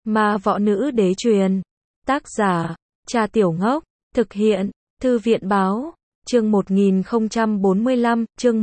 Ma võ nữ đế truyền. Tác giả, Cha Tiểu Ngốc. Thực hiện, Thư viện báo. Chương 1045, chương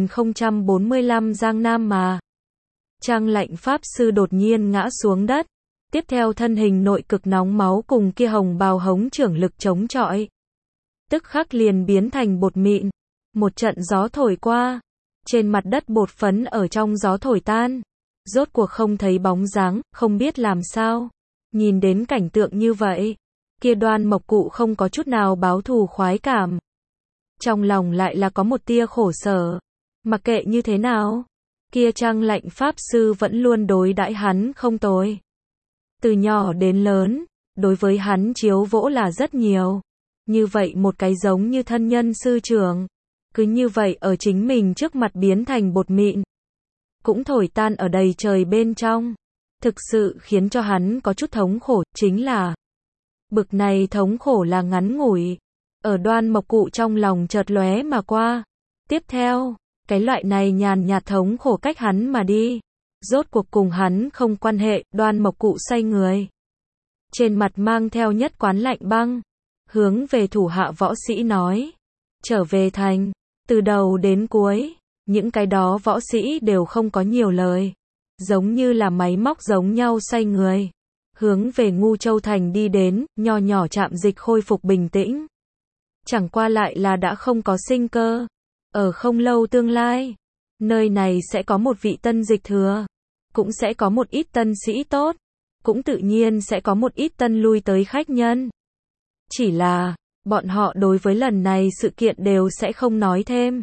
1045 Giang Nam mà. Trang Lạnh Pháp Sư đột nhiên ngã xuống đất. Tiếp theo thân hình nội cực nóng máu cùng kia hồng bào hống trưởng lực chống chọi. Tức khắc liền biến thành bột mịn. Một trận gió thổi qua. Trên mặt đất bột phấn ở trong gió thổi tan. Rốt cuộc không thấy bóng dáng, không biết làm sao. Nhìn đến cảnh tượng như vậy, kia Đoan Mộc Cụ không có chút nào báo thù khoái cảm. Trong lòng lại là có một tia khổ sở. Mặc kệ như thế nào, kia Trang Lạnh Pháp Sư vẫn luôn đối đãi hắn không tồi. Từ nhỏ đến lớn, đối với hắn chiếu vỗ là rất nhiều. Như vậy một cái giống như thân nhân sư trưởng, cứ như vậy ở chính mình trước mặt biến thành bột mịn, cũng thổi tan ở đầy trời bên trong. Thực sự khiến cho hắn có chút thống khổ, chính là bực này thống khổ là ngắn ngủi. Ở Đoan Mộc Cụ trong lòng chợt lóe mà qua. Tiếp theo, cái loại này nhàn nhạt thống khổ cách hắn mà đi. Rốt cuộc cùng hắn không quan hệ. Đoan Mộc Cụ xoay người, trên mặt mang theo nhất quán lạnh băng, hướng về thủ hạ võ sĩ nói: trở về thành. Từ đầu đến cuối, những cái đó võ sĩ đều không có nhiều lời, giống như là máy móc giống nhau xoay người, hướng về Ngu Châu thành đi đến. Nho nhỏ trạm dịch khôi phục bình tĩnh, chẳng qua lại là đã không có sinh cơ. Ở không lâu tương lai, nơi này sẽ có một vị tân dịch thừa, cũng sẽ có một ít tân sĩ tốt, cũng tự nhiên sẽ có một ít tân lui tới khách nhân. Chỉ là, bọn họ đối với lần này sự kiện đều sẽ không nói thêm.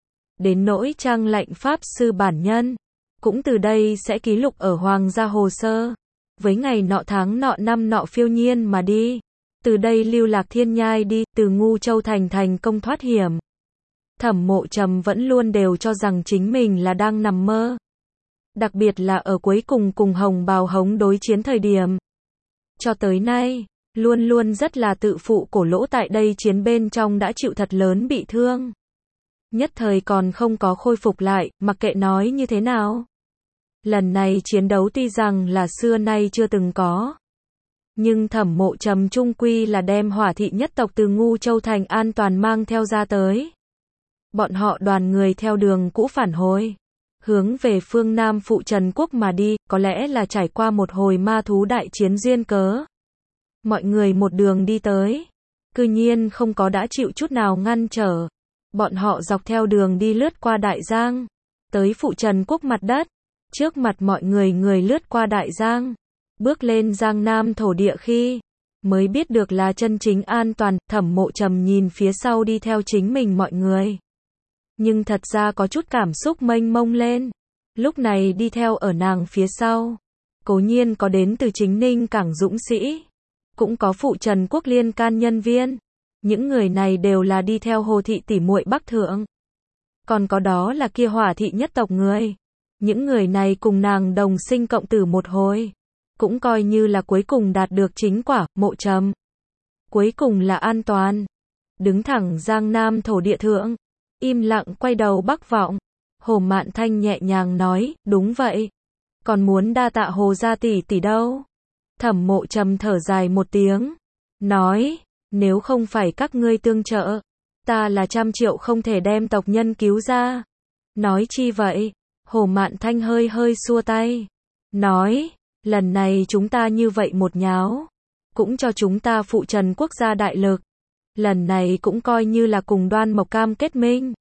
Đến nỗi Trang Lạnh Pháp Sư bản nhân, cũng từ đây sẽ ký lục ở hoàng gia hồ sơ, với ngày nọ tháng nọ năm nọ phiêu nhiên mà đi. Từ đây lưu lạc thiên nhai đi, từ Ngu Châu thành thành công thoát hiểm. Thẩm Mộ Trầm vẫn luôn đều cho rằng chính mình là đang nằm mơ. Đặc biệt là ở cuối cùng cùng hồng bào hống đối chiến thời điểm. Cho tới nay, luôn luôn rất là tự phụ cổ lỗ tại đây chiến bên trong đã chịu thật lớn bị thương. Nhất thời còn không có khôi phục lại, mặc kệ nói như thế nào. Lần này chiến đấu tuy rằng là xưa nay chưa từng có, nhưng Thẩm Mộ Trầm trung quy là đem Hỏa thị nhất tộc từ Ngu Châu thành an toàn mang theo ra tới. Bọn họ đoàn người theo đường cũ phản hồi, hướng về phương Nam Phụ Trần Quốc mà đi, có lẽ là trải qua một hồi ma thú đại chiến duyên cớ. Mọi người một đường đi tới, cư nhiên không có đã chịu chút nào ngăn trở. Bọn họ dọc theo đường đi lướt qua Đại Giang, tới Phụ Trần Quốc mặt đất. Trước mặt mọi người người lướt qua Đại Giang, bước lên Giang Nam thổ địa khi, mới biết được là chân chính an toàn. Thẩm Mộ Trầm nhìn phía sau đi theo chính mình mọi người, nhưng thật ra có chút cảm xúc mênh mông lên. Lúc này đi theo ở nàng phía sau, cố nhiên có đến từ Chính Ninh cảng dũng sĩ, cũng có Phụ Trần Quốc liên can nhân viên. Những người này đều là đi theo Hồ thị tỷ muội Bắc thượng. Còn có đó là kia Hỏa thị nhất tộc người. Những người này cùng nàng đồng sinh cộng tử một hồi, cũng coi như là cuối cùng đạt được chính quả. Mộ Trầm cuối cùng là an toàn, đứng thẳng Giang Nam thổ địa thượng, im lặng quay đầu bắc vọng. Hồ Mạn Thanh nhẹ nhàng nói: đúng vậy, còn muốn đa tạ Hồ gia tỷ tỷ đâu. Thẩm Mộ Trầm thở dài một tiếng, nói: nếu không phải các ngươi tương trợ, ta là 100 triệu không thể đem tộc nhân cứu ra. Nói chi vậy? Hồ Mạn Thanh hơi hơi xua tay, nói: lần này chúng ta như vậy một nháo, cũng cho chúng ta Phụ Trần Quốc gia đại lực. Lần này cũng coi như là cùng Đoan Mộc Cam kết minh.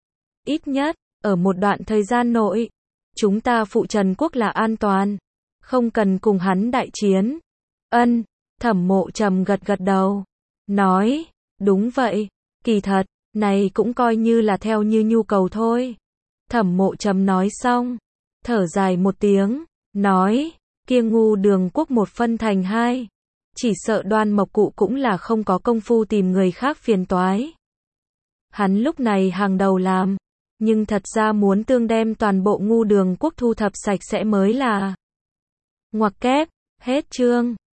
Ít nhất, ở một đoạn thời gian nội, chúng ta Phụ Trần Quốc là an toàn, không cần cùng hắn đại chiến. Ân. Thẩm Mộ Trầm gật gật đầu, nói: đúng vậy, kỳ thật, này cũng coi như là theo như nhu cầu thôi. Thẩm Mộ Trầm nói xong, thở dài một tiếng, nói: kia Ngu Đường Quốc một phân thành hai, chỉ sợ Đoan Mộc Cụ cũng là không có công phu tìm người khác phiền toái. Hắn lúc này hàng đầu làm, nhưng thật ra muốn tương đem toàn bộ Ngu Đường Quốc thu thập sạch sẽ mới là. Ngoặc kép, hết chương.